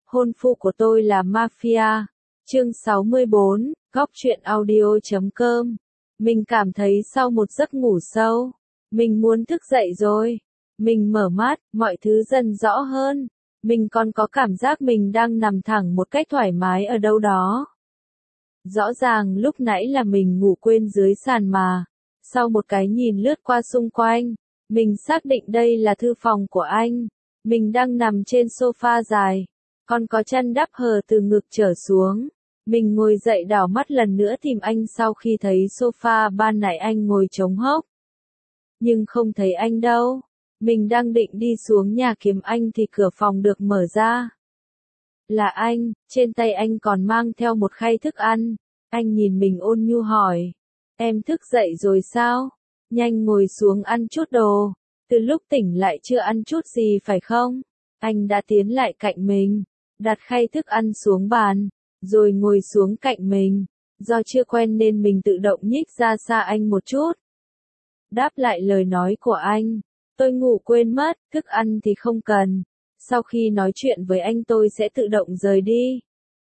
Hôn phu của tôi là mafia. Chương 64, góc truyện audio.com. Mình cảm thấy sau một giấc ngủ sâu, mình muốn thức dậy rồi. Mình mở mắt, mọi thứ dần rõ hơn. Mình còn có cảm giác mình đang nằm thẳng một cách thoải mái ở đâu đó. Rõ ràng lúc nãy là mình ngủ quên dưới sàn mà. Sau một cái nhìn lướt qua xung quanh, mình xác định đây là thư phòng của anh. Mình đang nằm trên sofa dài, còn có chân đắp hờ từ ngực trở xuống. Mình ngồi dậy đảo mắt lần nữa tìm anh sau khi thấy sofa ban nãy anh ngồi trống hốc. Nhưng không thấy anh đâu. Mình đang định đi xuống nhà kiếm anh thì cửa phòng được mở ra. Là anh, trên tay anh còn mang theo một khay thức ăn. Anh nhìn mình ôn nhu hỏi. Em thức dậy rồi sao? Nhanh ngồi xuống ăn chút đồ. Từ lúc tỉnh lại chưa ăn chút gì phải không? Anh đã tiến lại cạnh mình, đặt khay thức ăn xuống bàn, rồi ngồi xuống cạnh mình. Do chưa quen nên mình tự động nhích ra xa anh một chút. Đáp lại lời nói của anh. Tôi ngủ quên mất, thức ăn thì không cần. Sau khi nói chuyện với anh tôi sẽ tự động rời đi.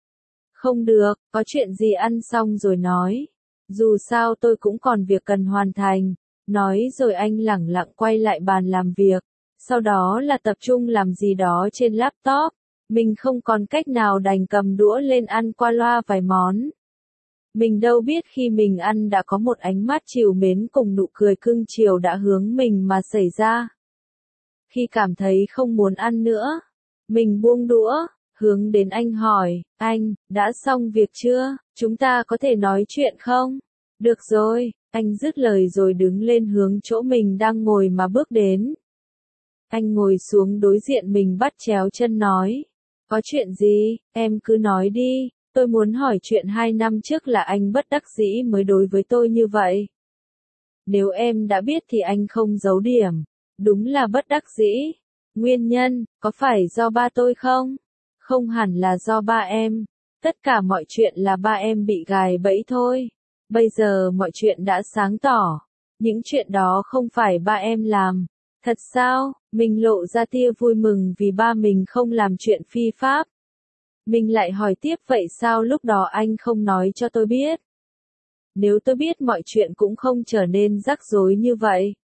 Không được, có chuyện gì ăn xong rồi nói. Dù sao tôi cũng còn việc cần hoàn thành. Nói rồi anh lẳng lặng quay lại bàn làm việc. Sau đó là tập trung làm gì đó trên laptop. Mình không còn cách nào đành cầm đũa lên ăn qua loa vài món. Mình đâu biết khi mình ăn đã có một ánh mắt trìu mến cùng nụ cười cưng chiều đã hướng mình mà xảy ra. Khi cảm thấy không muốn ăn nữa, mình buông đũa, hướng đến anh hỏi, anh, đã xong việc chưa? Chúng ta có thể nói chuyện không? Được rồi, anh dứt lời rồi đứng lên hướng chỗ mình đang ngồi mà bước đến. Anh ngồi xuống đối diện mình bắt chéo chân nói, có chuyện gì, em cứ nói đi, tôi muốn hỏi chuyện 2 năm trước là anh bất đắc dĩ mới đối với tôi như vậy. Nếu em đã biết thì anh không giấu điểm, đúng là bất đắc dĩ. Nguyên nhân, có phải do ba tôi không? Không hẳn là do ba em, tất cả mọi chuyện là ba em bị gài bẫy thôi. Bây giờ mọi chuyện đã sáng tỏ, những chuyện đó không phải ba em làm. Thật sao? Mình lộ ra tia vui mừng vì ba mình không làm chuyện phi pháp. Mình lại hỏi tiếp vậy sao lúc đó anh không nói cho tôi biết? Nếu tôi biết mọi chuyện cũng không trở nên rắc rối như vậy.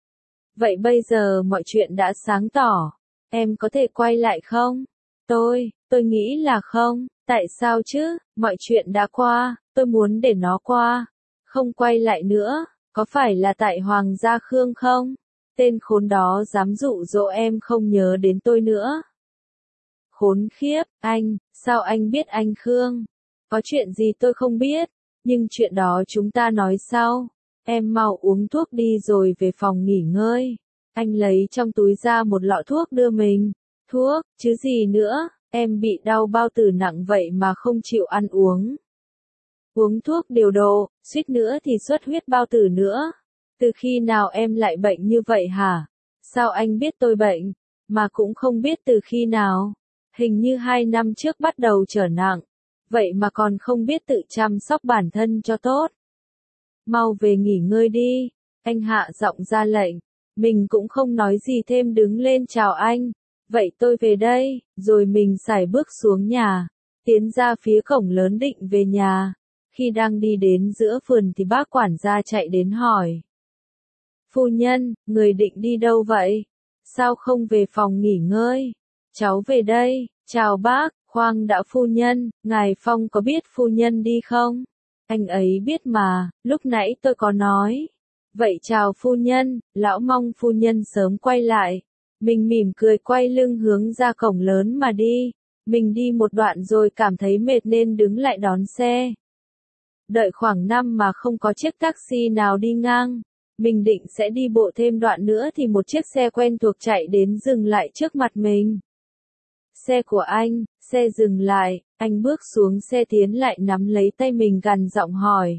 Vậy bây giờ mọi chuyện đã sáng tỏ, em có thể quay lại không? Tôi nghĩ là không, tại sao chứ, mọi chuyện đã qua, tôi muốn để nó qua, không quay lại nữa, có phải là tại Hoàng gia Khương không? Tên khốn đó dám dụ dỗ em không nhớ đến tôi nữa. Khốn khiếp, anh, sao anh biết anh Khương? Có chuyện gì tôi không biết, nhưng chuyện đó chúng ta nói sau. Em mau uống thuốc đi rồi về phòng nghỉ ngơi. Anh lấy trong túi ra một lọ thuốc đưa mình. Thuốc, chứ gì nữa, em bị đau bao tử nặng vậy mà không chịu ăn uống. Uống thuốc điều độ, suýt nữa thì xuất huyết bao tử nữa. Từ khi nào em lại bệnh như vậy hả? Sao anh biết tôi bệnh, mà cũng không biết từ khi nào? Hình như 2 năm trước bắt đầu trở nặng, vậy mà còn không biết tự chăm sóc bản thân cho tốt. Mau về nghỉ ngơi đi, anh hạ giọng ra lệnh. Mình cũng không nói gì thêm đứng lên chào anh. Vậy tôi về đây, rồi mình sải bước xuống nhà, tiến ra phía cổng lớn định về nhà. Khi đang đi đến giữa vườn thì bác quản gia chạy đến hỏi. Phu nhân, người định đi đâu vậy? Sao không về phòng nghỉ ngơi? Cháu về đây, chào bác, khoan đã phu nhân, ngài Phong có biết phu nhân đi không? Anh ấy biết mà, lúc nãy tôi có nói. Vậy chào phu nhân, lão mong phu nhân sớm quay lại. Mình mỉm cười quay lưng hướng ra cổng lớn mà đi. Mình đi một đoạn rồi cảm thấy mệt nên đứng lại đón xe. Đợi khoảng 5 mà không có chiếc taxi nào đi ngang. Mình định sẽ đi bộ thêm đoạn nữa thì một chiếc xe quen thuộc chạy đến dừng lại trước mặt mình. Xe của anh, xe dừng lại, anh bước xuống xe tiến lại nắm lấy tay mình gằn giọng hỏi.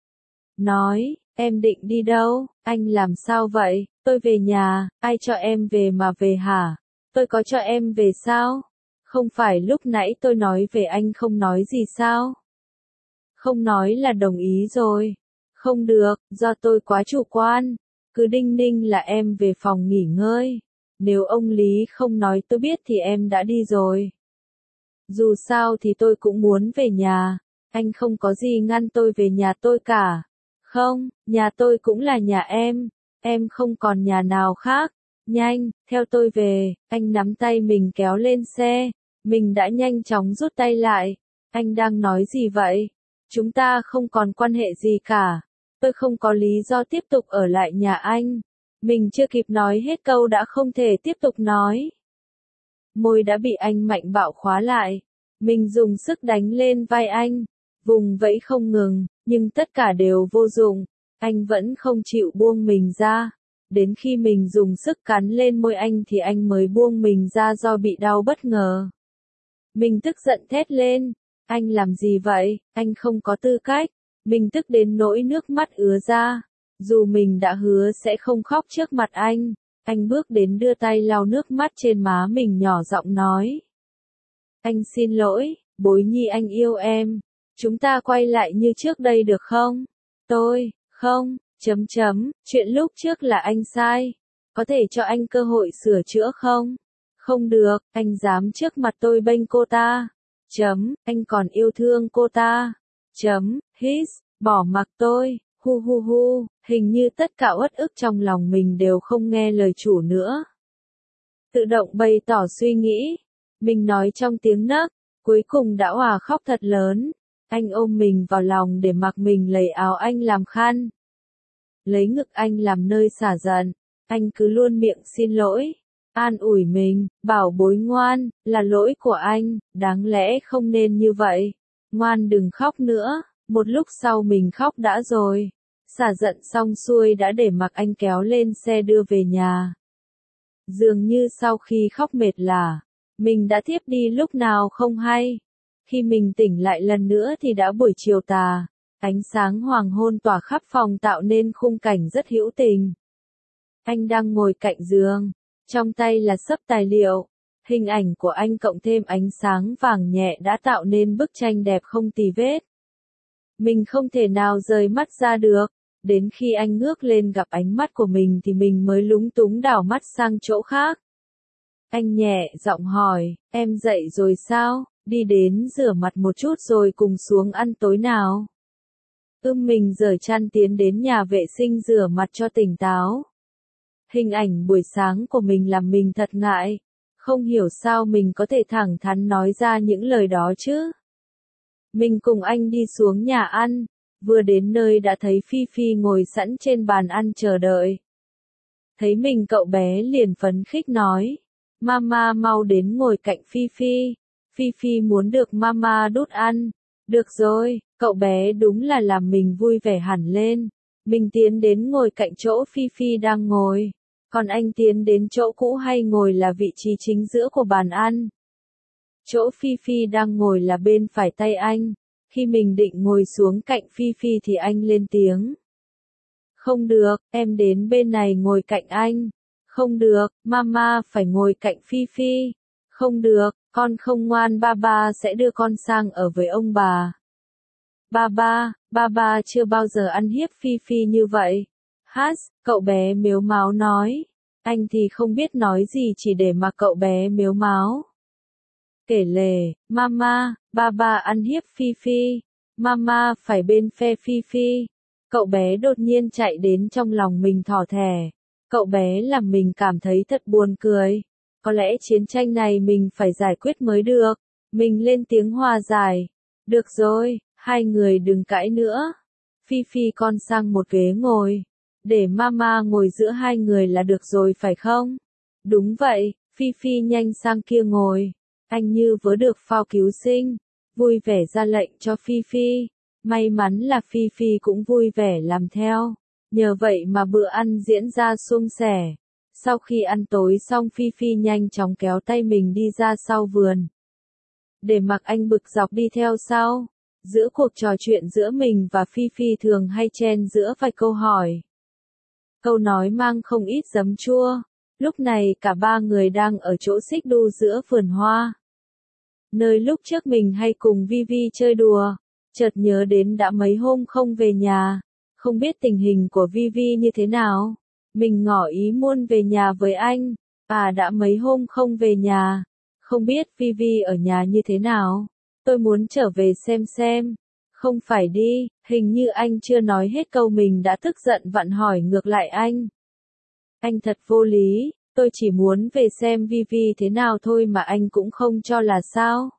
Nói, em định đi đâu, anh làm sao vậy, tôi về nhà, ai cho em về mà về hả? Tôi có cho em về sao? Không phải lúc nãy tôi nói về anh không nói gì sao? Không nói là đồng ý rồi. Không được, do tôi quá chủ quan. Cứ đinh ninh là em về phòng nghỉ ngơi. Nếu ông Lý không nói tôi biết thì em đã đi rồi. Dù sao thì tôi cũng muốn về nhà. Anh không có gì ngăn tôi về nhà tôi cả. Không, nhà tôi cũng là nhà em không còn nhà nào khác. Nhanh, theo tôi về, anh nắm tay mình kéo lên xe. Mình đã nhanh chóng rút tay lại. Anh đang nói gì vậy? Chúng ta không còn quan hệ gì cả. Tôi không có lý do tiếp tục ở lại nhà anh. Mình chưa kịp nói hết câu đã không thể tiếp tục nói. Môi đã bị anh mạnh bạo khóa lại. Mình dùng sức đánh lên vai anh, vùng vẫy không ngừng, nhưng tất cả đều vô dụng. Anh vẫn không chịu buông mình ra. Đến khi mình dùng sức cắn lên môi anh thì anh mới buông mình ra do bị đau bất ngờ. Mình tức giận thét lên. Anh làm gì vậy? Anh không có tư cách. Mình tức đến nỗi nước mắt ứa ra. Dù mình đã hứa sẽ không khóc trước mặt anh bước đến đưa tay lau nước mắt trên má mình nhỏ giọng nói. Anh xin lỗi, Bối Nhi anh yêu em. Chúng ta quay lại như trước đây được không? Không, chuyện lúc trước là anh sai. Có thể cho anh cơ hội sửa chữa không? Không được, anh dám trước mặt tôi bênh cô ta. Anh còn yêu thương cô ta. Bỏ mặc tôi. Hu, hình như tất cả uất ức trong lòng mình đều không nghe lời chủ nữa. Tự động bày tỏ suy nghĩ. Mình nói trong tiếng nấc, cuối cùng đã òa khóc thật lớn. Anh ôm mình vào lòng để mặc mình lấy áo anh làm khăn. Lấy ngực anh làm nơi xả giận. Anh cứ luôn miệng xin lỗi. An ủi mình, bảo Bối ngoan, là lỗi của anh, đáng lẽ không nên như vậy. Ngoan đừng khóc nữa. Một lúc sau mình khóc đã rồi. Xả giận xong xuôi đã để mặc anh kéo lên xe đưa về nhà. Dường như sau khi khóc mệt lả, mình đã thiếp đi lúc nào không hay. Khi mình tỉnh lại lần nữa thì đã buổi chiều tà. Ánh sáng hoàng hôn tỏa khắp phòng tạo nên khung cảnh rất hữu tình. Anh đang ngồi cạnh giường, trong tay là xấp tài liệu. Hình ảnh của anh cộng thêm ánh sáng vàng nhẹ đã tạo nên bức tranh đẹp không tì vết. Mình không thể nào rời mắt ra được. Đến khi anh ngước lên gặp ánh mắt của mình thì mình mới lúng túng đảo mắt sang chỗ khác. Anh nhẹ giọng hỏi, em dậy rồi sao? Đi đến rửa mặt một chút rồi cùng xuống ăn tối nào. Mình giở chăn tiến đến nhà vệ sinh rửa mặt cho tỉnh táo. Hình ảnh buổi sáng của mình làm mình thật ngại. Không hiểu sao mình có thể thẳng thắn nói ra những lời đó chứ. Mình cùng anh đi xuống nhà ăn. Vừa đến nơi đã thấy Phi Phi ngồi sẵn trên bàn ăn chờ đợi. Thấy mình cậu bé liền phấn khích nói. Mama mau đến ngồi cạnh Phi Phi. Phi Phi muốn được mama đút ăn. Được rồi, cậu bé đúng là làm mình vui vẻ hẳn lên. Mình tiến đến ngồi cạnh chỗ Phi Phi đang ngồi. Còn anh tiến đến chỗ cũ hay ngồi là vị trí chính giữa của bàn ăn. Chỗ Phi Phi đang ngồi là bên phải tay anh. Khi mình định ngồi xuống cạnh Phi Phi thì anh lên tiếng. Không được, em đến bên này ngồi cạnh anh. Không được, mama phải ngồi cạnh Phi Phi. Không được, con không ngoan ba ba sẽ đưa con sang ở với ông bà. Ba ba chưa bao giờ ăn hiếp Phi Phi như vậy. Cậu bé mếu máo nói. Anh thì không biết nói gì chỉ để mặc cậu bé mếu máo. Kể lể, mama, ba ba ăn hiếp Phi Phi. Mama phải bên phe Phi Phi. Cậu bé đột nhiên chạy đến trong lòng mình thỏ thẻ. Cậu bé làm mình cảm thấy thật buồn cười. Có lẽ chiến tranh này mình phải giải quyết mới được. Mình lên tiếng hòa giải. Được rồi, hai người đừng cãi nữa. Phi Phi con sang một ghế ngồi. Để mama ngồi giữa hai người là được rồi phải không? Đúng vậy, Phi Phi nhanh sang kia ngồi. Anh như vớ được phao cứu sinh. Vui vẻ ra lệnh cho Phi Phi. May mắn là Phi Phi cũng vui vẻ làm theo. Nhờ vậy mà bữa ăn diễn ra suôn sẻ. Sau khi ăn tối xong Phi Phi nhanh chóng kéo tay mình đi ra sau vườn. Để mặc anh bực dọc đi theo sau. Giữa cuộc trò chuyện giữa mình và Phi Phi thường hay chen giữa vài câu hỏi. Câu nói mang không ít giấm chua. Lúc này cả ba người đang ở chỗ xích đu giữa vườn hoa. Nơi lúc trước mình hay cùng Vivi chơi đùa. Chợt nhớ đến đã mấy hôm không về nhà. Không biết tình hình của Vivi như thế nào. Mình ngỏ ý muốn về nhà với anh. Đã mấy hôm không về nhà. Không biết Vivi ở nhà như thế nào? Tôi muốn trở về xem. Không phải đi, hình như anh chưa nói hết câu mình đã tức giận vặn hỏi ngược lại anh. Anh thật vô lý, tôi chỉ muốn về xem Vivi thế nào thôi mà anh cũng không cho là sao.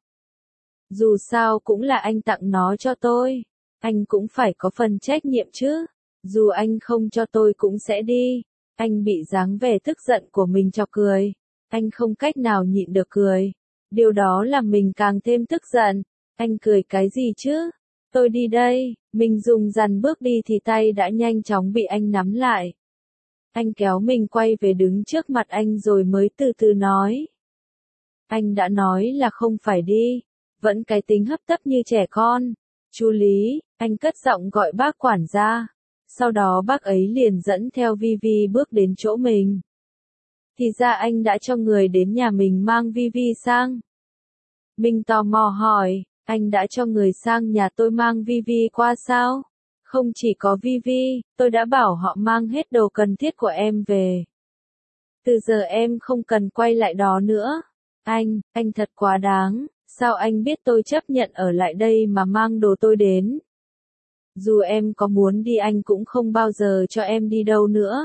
Dù sao cũng là anh tặng nó cho tôi, anh cũng phải có phần trách nhiệm chứ. Dù anh không cho tôi cũng sẽ đi. Anh bị dáng vẻ tức giận của mình chọc cười. Anh không cách nào nhịn được cười. Điều đó làm mình càng thêm tức giận. Anh cười cái gì chứ? Tôi đi đây. Mình dùng dằn bước đi thì tay đã nhanh chóng bị anh nắm lại. Anh kéo mình quay về đứng trước mặt anh rồi mới từ từ nói. Anh đã nói là không phải đi. Vẫn cái tính hấp tấp như trẻ con. Chú Lý, anh cất giọng gọi bác quản gia. Sau đó bác ấy liền dẫn theo Vivi bước đến chỗ mình. Thì ra anh đã cho người đến nhà mình mang Vivi sang. Mình tò mò hỏi, anh đã cho người sang nhà tôi mang Vivi qua sao? Không chỉ có Vivi, tôi đã bảo họ mang hết đồ cần thiết của em về. Từ giờ em không cần quay lại đó nữa. Anh thật quá đáng, sao anh biết tôi chấp nhận ở lại đây mà mang đồ tôi đến? Dù em có muốn đi anh cũng không bao giờ cho em đi đâu nữa.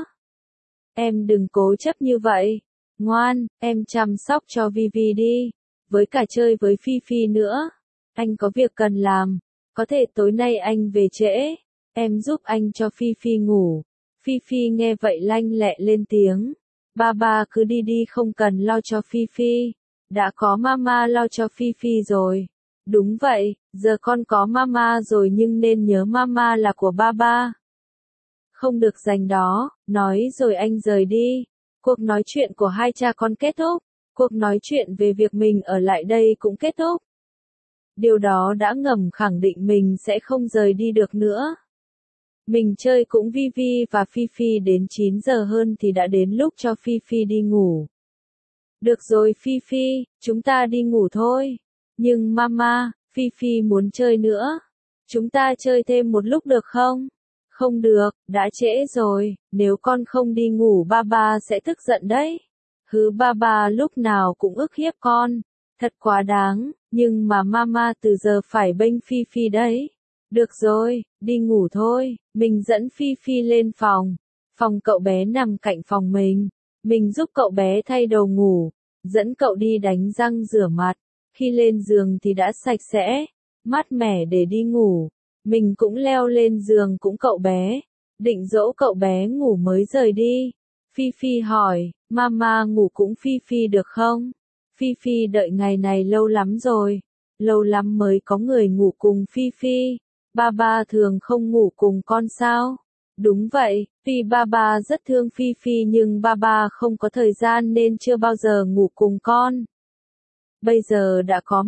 Em đừng cố chấp như vậy. Ngoan, em chăm sóc cho Vivi đi. Với cả chơi với Phi Phi nữa. Anh có việc cần làm. Có thể tối nay anh về trễ. Em giúp anh cho Phi Phi ngủ. Phi Phi nghe vậy lanh lẹ lên tiếng. Ba cứ đi đi không cần lo cho Phi Phi. Đã có mama lo cho Phi Phi rồi. Đúng vậy, giờ con có mama rồi nhưng nên nhớ mama là của ba. Không được giành đó, nói rồi anh rời đi. Cuộc nói chuyện của hai cha con kết thúc. Cuộc nói chuyện về việc mình ở lại đây cũng kết thúc. Điều đó đã ngầm khẳng định mình sẽ không rời đi được nữa. Mình chơi cũng Vivi và Phi Phi đến 9 giờ hơn thì đã đến lúc cho Phi Phi đi ngủ. Được rồi Phi Phi, chúng ta đi ngủ thôi. Nhưng mama, Phi Phi muốn chơi nữa. Chúng ta chơi thêm một lúc được không? Không được, đã trễ rồi, nếu con không đi ngủ ba sẽ tức giận đấy. Hứ ba lúc nào cũng ức hiếp con. Thật quá đáng, nhưng mà mama từ giờ phải bênh Phi Phi đấy. Được rồi, đi ngủ thôi, mình dẫn Phi Phi lên phòng. Phòng cậu bé nằm cạnh phòng mình. Mình giúp cậu bé thay đồ ngủ, dẫn cậu đi đánh răng rửa mặt. Khi lên giường thì đã sạch sẽ, mát mẻ để đi ngủ. Mình cũng leo lên giường cũng cậu bé, định dỗ cậu bé ngủ mới rời đi. Phi Phi hỏi, mama ngủ cũng Phi Phi được không? Phi Phi đợi ngày này lâu lắm rồi, lâu lắm mới có người ngủ cùng Phi Phi. Ba thường không ngủ cùng con sao? Đúng vậy, tuy ba rất thương Phi Phi nhưng ba không có thời gian nên chưa bao giờ ngủ cùng con. Bây giờ đã có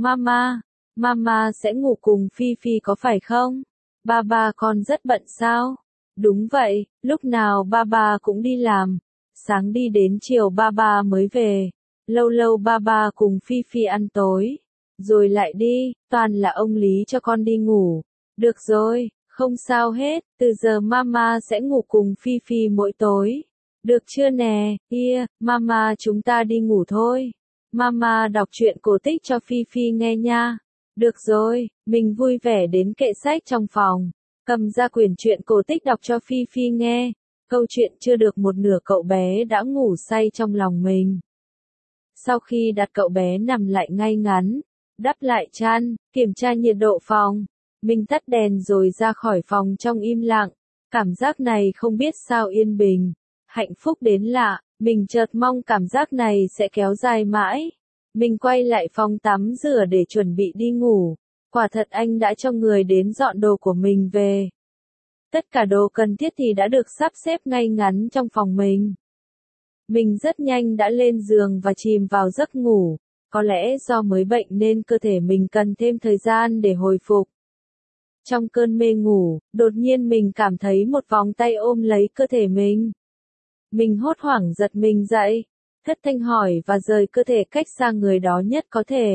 mama sẽ ngủ cùng Phi Phi có phải không? Ba con rất bận sao? Đúng vậy, lúc nào ba cũng đi làm. Sáng đi đến chiều ba mới về. Lâu lâu ba cùng Phi Phi ăn tối. Rồi lại đi, toàn là ông Lý cho con đi ngủ. Được rồi, không sao hết, từ giờ mama sẽ ngủ cùng Phi Phi mỗi tối. Được chưa nè, mama chúng ta đi ngủ thôi. Mama đọc truyện cổ tích cho Phi Phi nghe nha. Được rồi, mình vui vẻ đến kệ sách trong phòng. Cầm ra quyển truyện cổ tích đọc cho Phi Phi nghe. Câu chuyện chưa được một nửa cậu bé đã ngủ say trong lòng mình. Sau khi đặt cậu bé nằm lại ngay ngắn, đắp lại chăn, kiểm tra nhiệt độ phòng, mình tắt đèn rồi ra khỏi phòng trong im lặng. Cảm giác này không biết sao yên bình, hạnh phúc đến lạ, mình chợt mong cảm giác này sẽ kéo dài mãi. Mình quay lại phòng tắm rửa để chuẩn bị đi ngủ. Quả thật anh đã cho người đến dọn đồ của mình về. Tất cả đồ cần thiết thì đã được sắp xếp ngay ngắn trong phòng mình. Mình rất nhanh đã lên giường và chìm vào giấc ngủ. Có lẽ do mới bệnh nên cơ thể mình cần thêm thời gian để hồi phục. Trong cơn mê ngủ, đột nhiên mình cảm thấy một vòng tay ôm lấy cơ thể mình. Mình hốt hoảng giật mình dậy, thất thanh hỏi và rời cơ thể cách xa người đó nhất có thể.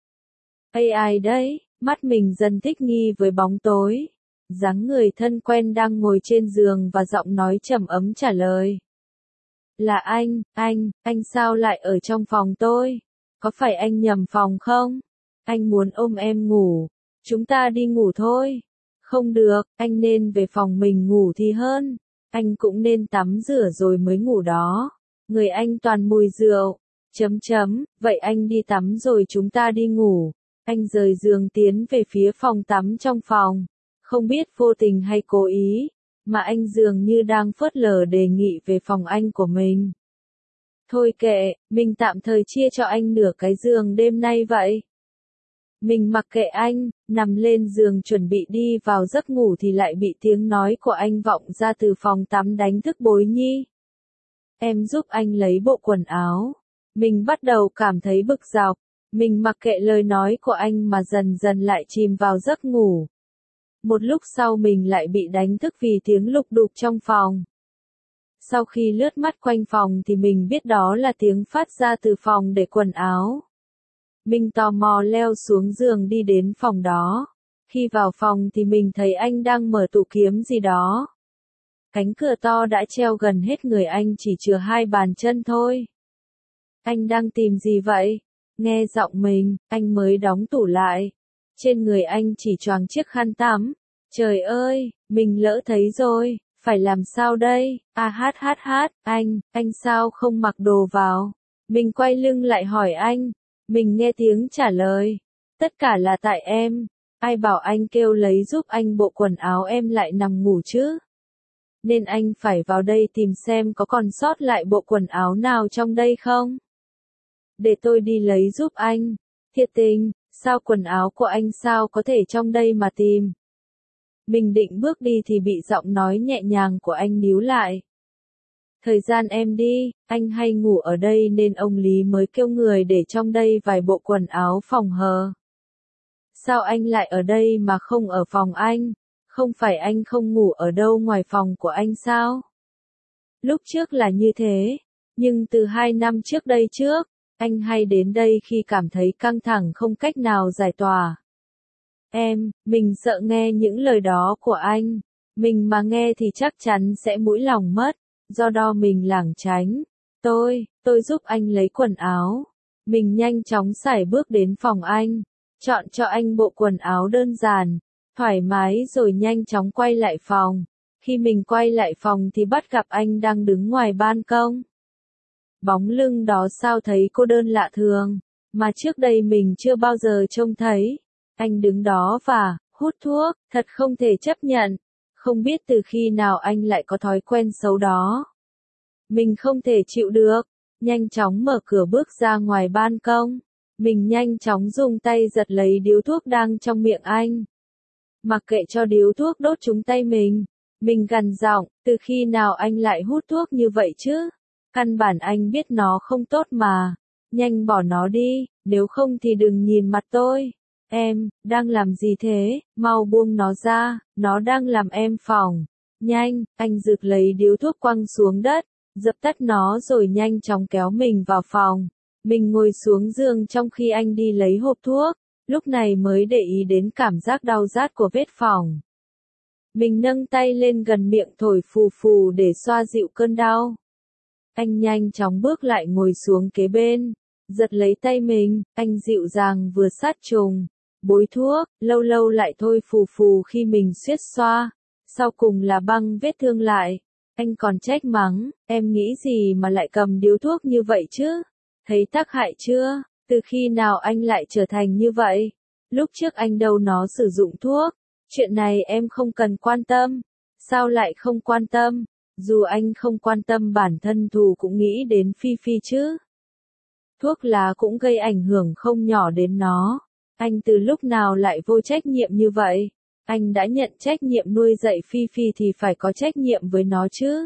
Ai đấy? Mắt mình dần thích nghi với bóng tối. Dáng người thân quen đang ngồi trên giường và giọng nói trầm ấm trả lời. Là anh sao lại ở trong phòng tôi? có phải anh nhầm phòng không? Anh muốn ôm em ngủ. Chúng ta đi ngủ thôi. Không được, anh nên về phòng mình ngủ thì hơn. Anh cũng nên tắm rửa rồi mới ngủ đó. Người anh toàn mùi rượu. Vậy anh đi tắm rồi chúng ta đi ngủ. Anh rời giường tiến về phía phòng tắm trong phòng. Không biết vô tình hay cố ý, mà anh dường như đang phớt lờ đề nghị về phòng anh của mình. Thôi kệ, mình tạm thời chia cho anh nửa cái giường đêm nay vậy. Mình mặc kệ anh, nằm lên giường chuẩn bị đi vào giấc ngủ thì lại bị tiếng nói của anh vọng ra từ phòng tắm đánh thức Bối Nhi. Em giúp anh lấy bộ quần áo. Mình bắt đầu cảm thấy bực dọc. Mình mặc kệ lời nói của anh mà dần dần lại chìm vào giấc ngủ. Một lúc sau mình lại bị đánh thức vì tiếng lục đục trong phòng. Sau khi lướt mắt quanh phòng thì mình biết đó là tiếng phát ra từ phòng để quần áo. Mình tò mò leo xuống giường đi đến phòng đó. Khi vào phòng thì mình thấy anh đang mở tủ kiếm gì đó. Cánh cửa to đã treo gần hết người anh chỉ chừa 2 bàn chân thôi. Anh đang tìm gì vậy? Nghe giọng mình, anh mới đóng tủ lại. Trên người anh chỉ choàng chiếc khăn tắm. Trời ơi, mình lỡ thấy rồi, phải làm sao đây? Anh sao không mặc đồ vào? Mình quay lưng lại hỏi anh. Mình nghe tiếng trả lời. Tất cả là tại em. Ai bảo anh kêu lấy giúp anh bộ quần áo em lại nằm ngủ chứ? Nên anh phải vào đây tìm xem có còn sót lại bộ quần áo nào trong đây không? Để tôi đi lấy giúp anh. Thiệt tình, sao quần áo của anh sao có thể trong đây mà tìm? Mình định bước đi thì bị giọng nói nhẹ nhàng của anh níu lại. Thời gian em đi, anh hay ngủ ở đây nên ông Lý mới kêu người để trong đây vài bộ quần áo phòng hờ. Sao anh lại ở đây mà không ở phòng anh? Không phải anh không ngủ ở đâu ngoài phòng của anh sao? Lúc trước là như thế, nhưng từ 2 năm trước đây trước, anh hay đến đây khi cảm thấy căng thẳng không cách nào giải tỏa. Mình sợ nghe những lời đó của anh. Mình mà nghe thì chắc chắn sẽ mũi lòng mất, do đó mình lảng tránh. Tôi giúp anh lấy quần áo. Mình nhanh chóng sải bước đến phòng anh, chọn cho anh bộ quần áo đơn giản, thoải mái rồi nhanh chóng quay lại phòng. Khi mình quay lại phòng thì bắt gặp anh đang đứng ngoài ban công. Bóng lưng đó sao thấy cô đơn lạ thường, mà trước đây mình chưa bao giờ trông thấy. Anh đứng đó và hút thuốc, thật không thể chấp nhận. Không biết từ khi nào anh lại có thói quen xấu đó. Mình không thể chịu được, nhanh chóng mở cửa bước ra ngoài ban công. Mình nhanh chóng dùng tay giật lấy điếu thuốc đang trong miệng anh. Mặc kệ cho điếu thuốc đốt trúng tay mình gằn giọng, từ khi nào anh lại hút thuốc như vậy chứ? Căn bản anh biết nó không tốt mà. Nhanh bỏ nó đi, nếu không thì đừng nhìn mặt tôi. Em, đang làm gì thế? Mau buông nó ra, nó đang làm em phỏng. Nhanh, anh giật lấy điếu thuốc quăng xuống đất, dập tắt nó rồi nhanh chóng kéo mình vào phòng. Mình ngồi xuống giường trong khi anh đi lấy hộp thuốc, lúc này mới để ý đến cảm giác đau rát của vết phỏng. Mình nâng tay lên gần miệng thổi phù phù để xoa dịu cơn đau. Anh nhanh chóng bước lại ngồi xuống kế bên, giật lấy tay mình, anh dịu dàng vừa sát trùng. Bôi thuốc, lâu lâu lại thôi phù phù khi mình suýt xoa, sau cùng là băng vết thương lại. Anh còn trách mắng, em nghĩ gì mà lại cầm điếu thuốc như vậy chứ? Thấy tác hại chưa? Từ khi nào anh lại trở thành như vậy? Lúc trước anh đâu nó sử dụng thuốc, chuyện này em không cần quan tâm. Sao lại không quan tâm? Dù anh không quan tâm bản thân Thù cũng nghĩ đến Phi Phi chứ. Thuốc lá cũng gây ảnh hưởng không nhỏ đến nó. Anh từ lúc nào lại vô trách nhiệm như vậy? Anh đã nhận trách nhiệm nuôi dạy Phi Phi thì phải có trách nhiệm với nó chứ.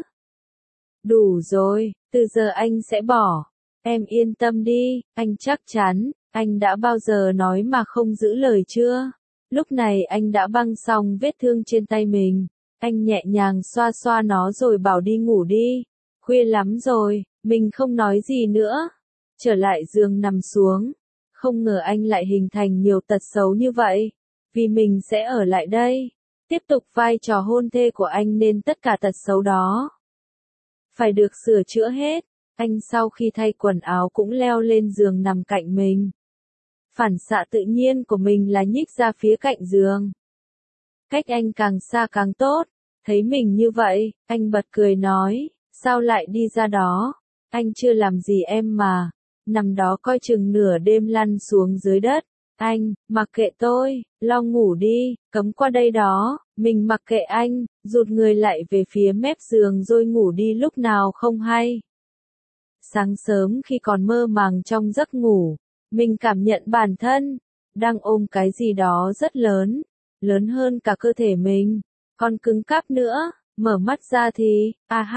Đủ rồi, từ giờ anh sẽ bỏ. Em yên tâm đi, anh chắc chắn. Anh đã bao giờ nói mà không giữ lời chưa? Lúc này anh đã băng xong vết thương trên tay mình. Anh nhẹ nhàng xoa xoa nó rồi bảo đi ngủ đi. Khuya lắm rồi, mình không nói gì nữa. Trở lại giường nằm xuống. Không ngờ anh lại hình thành nhiều tật xấu như vậy. Vì mình sẽ ở lại đây, tiếp tục vai trò hôn thê của anh nên tất cả tật xấu đó phải được sửa chữa hết. Anh sau khi thay quần áo cũng leo lên giường nằm cạnh mình. Phản xạ tự nhiên của mình là nhích ra phía cạnh giường. Cách anh càng xa càng tốt. Thấy mình như vậy, anh bật cười nói, sao lại đi ra đó? Anh chưa làm gì em mà. Nằm đó coi chừng nửa đêm lăn xuống dưới đất. Anh, mặc kệ tôi, lo ngủ đi, cấm qua đây đó. Mình mặc kệ anh, rụt người lại về phía mép giường rồi ngủ đi lúc nào không hay. Sáng sớm khi còn mơ màng trong giấc ngủ, mình cảm nhận bản thân đang ôm cái gì đó rất lớn, lớn hơn cả cơ thể mình, còn cứng cáp nữa. Mở mắt ra thì,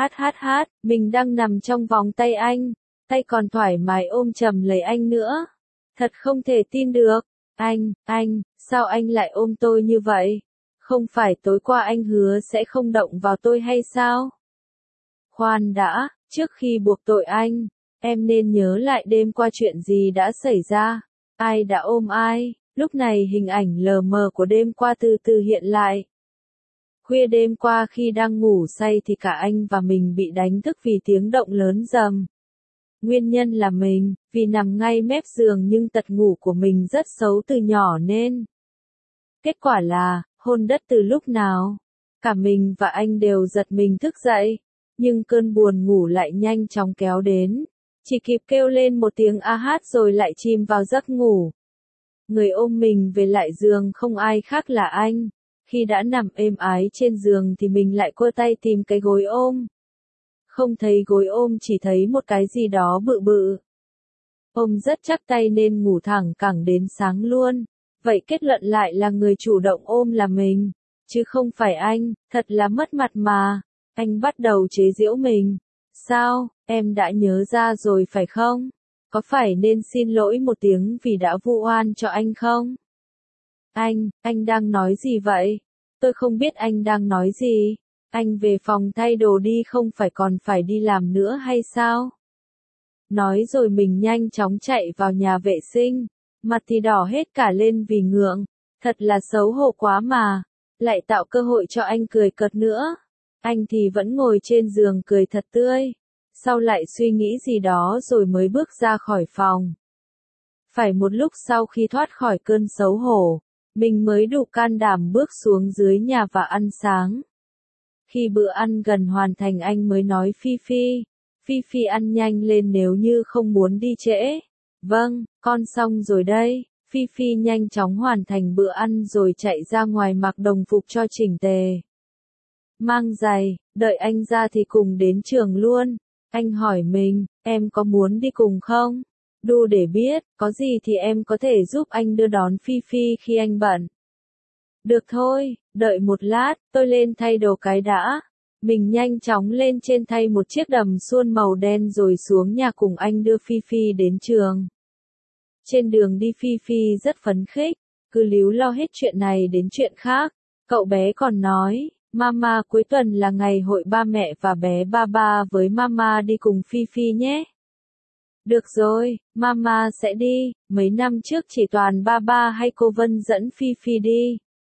mình đang nằm trong vòng tay anh, tay còn thoải mái ôm chầm lấy anh nữa. Thật không thể tin được. Anh, sao anh lại ôm tôi như vậy? Không phải tối qua anh hứa sẽ không động vào tôi hay sao? Khoan đã, trước khi buộc tội anh, em nên nhớ lại đêm qua chuyện gì đã xảy ra, ai đã ôm ai. Lúc này hình ảnh lờ mờ của đêm qua từ từ hiện lại. Khuya đêm qua khi đang ngủ say thì cả anh và mình bị đánh thức vì tiếng động lớn rầm. Nguyên nhân là mình, vì nằm ngay mép giường nhưng tật ngủ của mình rất xấu từ nhỏ nên. Kết quả là, hôn đất từ lúc nào? Cả mình và anh đều giật mình thức dậy, nhưng cơn buồn ngủ lại nhanh chóng kéo đến. Chỉ kịp kêu lên một tiếng a hát rồi lại chìm vào giấc ngủ. Người ôm mình về lại giường không ai khác là anh. Khi đã nằm êm ái trên giường thì mình lại quơ tay tìm cái gối ôm. Không thấy gối ôm chỉ thấy một cái gì đó bự bự. Ôm rất chắc tay nên ngủ thẳng cẳng đến sáng luôn. Vậy kết luận lại là người chủ động ôm là mình, chứ không phải anh, thật là mất mặt mà. Anh bắt đầu chế giễu mình. Sao, em đã nhớ ra rồi phải không? Có phải nên xin lỗi một tiếng vì đã vu oan cho anh không? Anh đang nói gì vậy? Tôi không biết anh đang nói gì. Anh về phòng thay đồ đi không phải còn phải đi làm nữa hay sao? Nói rồi mình nhanh chóng chạy vào nhà vệ sinh. Mặt thì đỏ hết cả lên vì ngượng. Thật là xấu hổ quá mà. Lại tạo cơ hội cho anh cười cợt nữa. Anh thì vẫn ngồi trên giường cười thật tươi. Sau lại suy nghĩ gì đó rồi mới bước ra khỏi phòng. Phải một lúc sau khi thoát khỏi cơn xấu hổ, mình mới đủ can đảm bước xuống dưới nhà và ăn sáng. Khi bữa ăn gần hoàn thành anh mới nói Phi Phi ăn nhanh lên nếu như không muốn đi trễ. Vâng, con xong rồi đây. Phi Phi nhanh chóng hoàn thành bữa ăn rồi chạy ra ngoài mặc đồng phục cho chỉnh tề. Mang giày, đợi anh ra thì cùng đến trường luôn. Anh hỏi mình, em có muốn đi cùng không? Đu để biết, có gì thì em có thể giúp anh đưa đón Phi Phi khi anh bận. Được thôi, đợi một lát, tôi lên thay đồ cái đã. Mình nhanh chóng lên trên thay một chiếc đầm suôn màu đen rồi xuống nhà cùng anh đưa Phi Phi đến trường. Trên đường đi Phi Phi rất phấn khích, cứ líu lo hết chuyện này đến chuyện khác. Cậu bé còn nói, Mama cuối tuần là ngày hội ba mẹ và bé Ba với Mama đi cùng Phi Phi nhé. Được rồi, Mama sẽ đi, mấy năm trước chỉ toàn Ba hay cô Vân dẫn Phi Phi đi.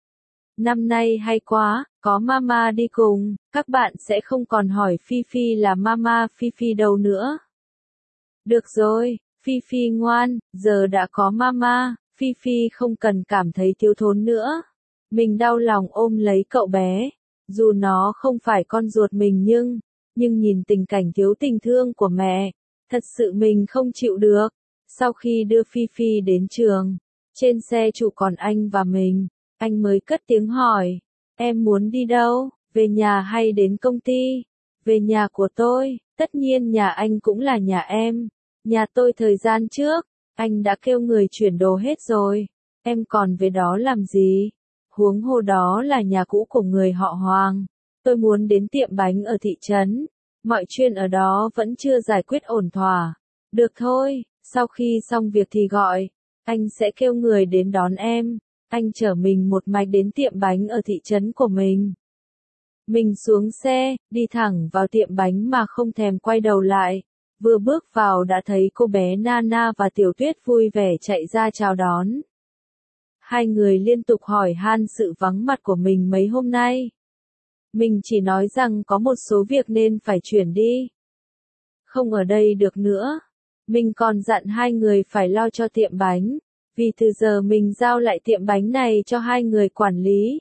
Năm nay hay quá, có Mama đi cùng, các bạn sẽ không còn hỏi Phi Phi là Mama Phi Phi đâu nữa. Được rồi, Phi Phi ngoan, giờ đã có Mama, Phi Phi không cần cảm thấy thiếu thốn nữa. Mình đau lòng ôm lấy cậu bé, dù nó không phải con ruột mình nhưng nhìn tình cảnh thiếu tình thương của mẹ, thật sự mình không chịu được. Sau khi đưa Phi Phi đến trường, trên xe chủ còn anh và mình, anh mới cất tiếng hỏi, em muốn đi đâu, về nhà hay đến công ty? Về nhà của tôi, tất nhiên nhà anh cũng là nhà em. Nhà tôi thời gian trước, anh đã kêu người chuyển đồ hết rồi, em còn về đó làm gì? Huống hồ đó là nhà cũ của người họ Hoàng. Tôi muốn đến tiệm bánh ở thị trấn. Mọi chuyện ở đó vẫn chưa giải quyết ổn thỏa. Được thôi, sau khi xong việc thì gọi. Anh sẽ kêu người đến đón em. Anh chở mình một mạch đến tiệm bánh ở thị trấn của mình. Mình xuống xe, đi thẳng vào tiệm bánh mà không thèm quay đầu lại. Vừa bước vào đã thấy cô bé Nana và Tiểu Tuyết vui vẻ chạy ra chào đón. Hai người liên tục hỏi han sự vắng mặt của mình mấy hôm nay. Mình chỉ nói rằng có một số việc nên phải chuyển đi. không ở đây được nữa. Mình còn dặn hai người phải lo cho tiệm bánh, vì từ giờ mình giao lại tiệm bánh này cho hai người quản lý.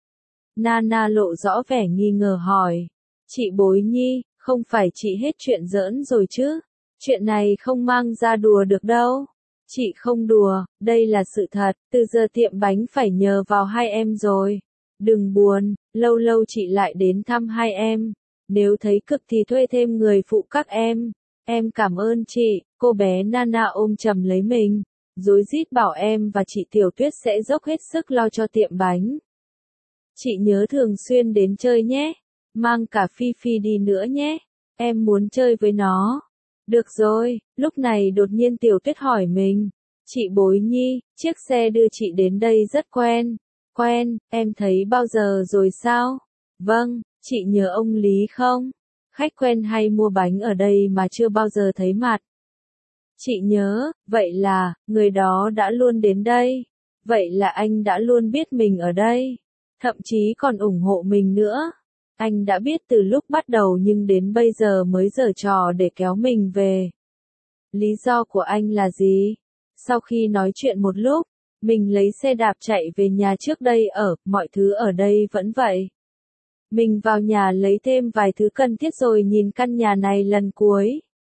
Nana lộ rõ vẻ nghi ngờ hỏi. Chị Bối Nhi, không phải chị hết chuyện giỡn rồi chứ? Chuyện này không mang ra đùa được đâu. Chị không đùa, đây là sự thật, từ giờ tiệm bánh phải nhờ vào hai em rồi. Đừng buồn, lâu lâu chị lại đến thăm hai em. Nếu thấy cực thì thuê thêm người phụ các em. Em cảm ơn chị, cô bé Nana ôm chầm lấy mình, rối rít bảo em và chị Tiểu Tuyết sẽ dốc hết sức lo cho tiệm bánh. Chị nhớ thường xuyên đến chơi nhé, mang cả Phi Phi đi nữa nhé, em muốn chơi với nó. Được rồi, lúc này đột nhiên Tiểu Tuyết hỏi mình, chị Bối Nhi, chiếc xe đưa chị đến đây rất quen. Quen, em thấy bao giờ rồi sao? Vâng, chị nhớ ông Lý không? Khách quen hay mua bánh ở đây mà chưa bao giờ thấy mặt. Chị nhớ, vậy là, người đó đã luôn đến đây. Vậy là anh đã luôn biết mình ở đây. Thậm chí còn ủng hộ mình nữa. Anh đã biết từ lúc bắt đầu nhưng đến bây giờ mới giở trò để kéo mình về. Lý do của anh là gì? Sau khi nói chuyện một lúc, mình lấy xe đạp chạy về nhà trước đây ở, mọi thứ ở đây vẫn vậy. Mình vào nhà lấy thêm vài thứ cần thiết rồi nhìn căn nhà này lần cuối.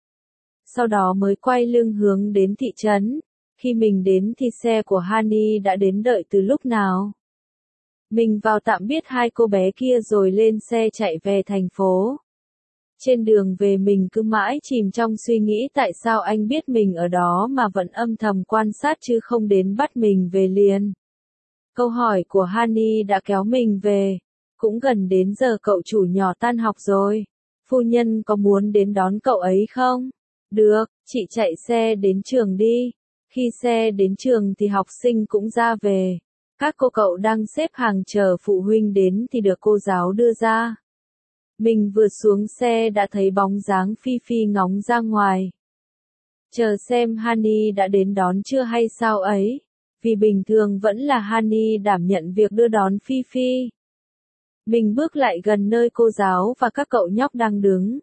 Sau đó mới quay lưng hướng đến thị trấn. Khi mình đến thì xe của Hani đã đến đợi từ lúc nào. Mình vào tạm biệt hai cô bé kia rồi lên xe chạy về thành phố. Trên đường về mình cứ mãi chìm trong suy nghĩ tại sao anh biết mình ở đó mà vẫn âm thầm quan sát chứ không đến bắt mình về liền. Câu hỏi của Hani đã kéo mình về. Cũng gần đến giờ cậu chủ nhỏ tan học rồi. Phu nhân có muốn đến đón cậu ấy không? Được, chị chạy xe đến trường đi. Khi xe đến trường thì học sinh cũng ra về. Các cô cậu đang xếp hàng chờ phụ huynh đến thì được cô giáo đưa ra. Mình vừa xuống xe đã thấy bóng dáng Phi Phi ngóng ra ngoài. Chờ xem Hani đã đến đón chưa hay sao ấy. Vì bình thường vẫn là Hani đảm nhận việc đưa đón Phi Phi. Mình bước lại gần nơi cô giáo và các cậu nhóc đang đứng.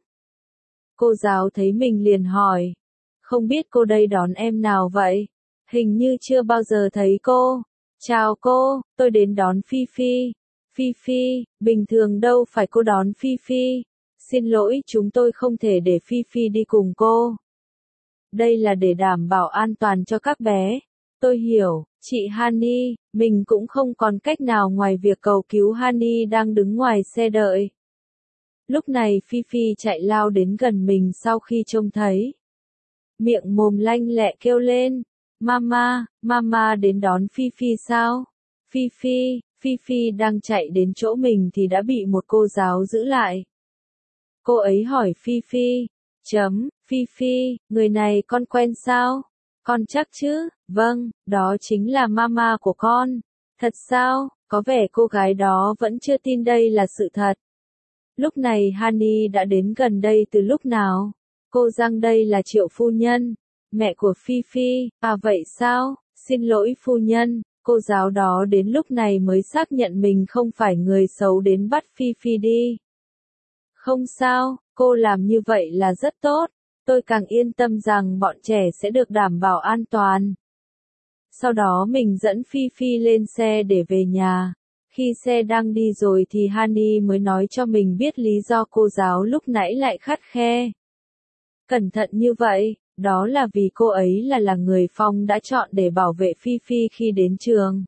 Cô giáo thấy mình liền hỏi. Không biết cô đây đón em nào vậy? Hình như chưa bao giờ thấy cô. Chào cô, tôi đến đón Phi Phi. Phi Phi, bình thường đâu phải cô đón Phi Phi. Xin lỗi, chúng tôi không thể để Phi Phi đi cùng cô. Đây là để đảm bảo an toàn cho các bé. Tôi hiểu, chị Hani, mình cũng không còn cách nào ngoài việc cầu cứu Hani đang đứng ngoài xe đợi. Lúc này Phi Phi chạy lao đến gần mình sau khi trông thấy. Miệng mồm lanh lẹ kêu lên. Mama, Mama đến đón Phi Phi sao? Phi Phi, Phi Phi đang chạy đến chỗ mình thì đã bị một cô giáo giữ lại. Cô ấy hỏi Phi Phi. Phi Phi, người này con quen sao? Con chắc chứ? Vâng, đó chính là Mama của con. Thật sao? Có vẻ cô gái đó vẫn chưa tin đây là sự thật. Lúc này Hani đã đến gần đây từ lúc nào? Cô rằng đây là Triệu phu nhân, mẹ của Phi Phi. À vậy sao? Xin lỗi phu nhân. Cô giáo đó đến lúc này mới xác nhận mình không phải người xấu đến bắt Phi Phi đi. Không sao, cô làm như vậy là rất tốt. Tôi càng yên tâm rằng bọn trẻ sẽ được đảm bảo an toàn. Sau đó mình dẫn Phi Phi lên xe để về nhà. Khi xe đang đi rồi thì Hani mới nói cho mình biết lý do cô giáo lúc nãy lại khắt khe. Cẩn thận như vậy, đó là vì cô ấy là người Phong đã chọn để bảo vệ Phi Phi khi đến trường.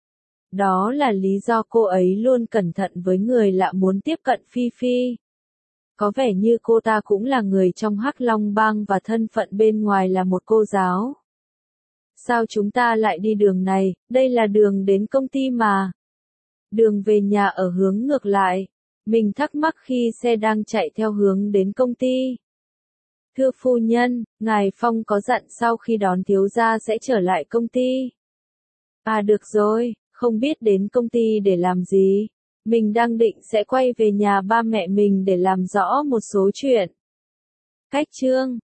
Đó là lý do cô ấy luôn cẩn thận với người lạ muốn tiếp cận Phi Phi. Có vẻ như cô ta cũng là người trong Hắc Long Bang và thân phận bên ngoài là một cô giáo. Sao chúng ta lại đi đường này, đây là đường đến công ty mà. Đường về nhà ở hướng ngược lại. Mình thắc mắc khi xe đang chạy theo hướng đến công ty. Thưa phu nhân, ngài Phong có dặn sau khi đón thiếu gia sẽ trở lại công ty. À được rồi, không biết đến công ty để làm gì. Mình đang định sẽ quay về nhà ba mẹ mình để làm rõ một số chuyện. Cách chương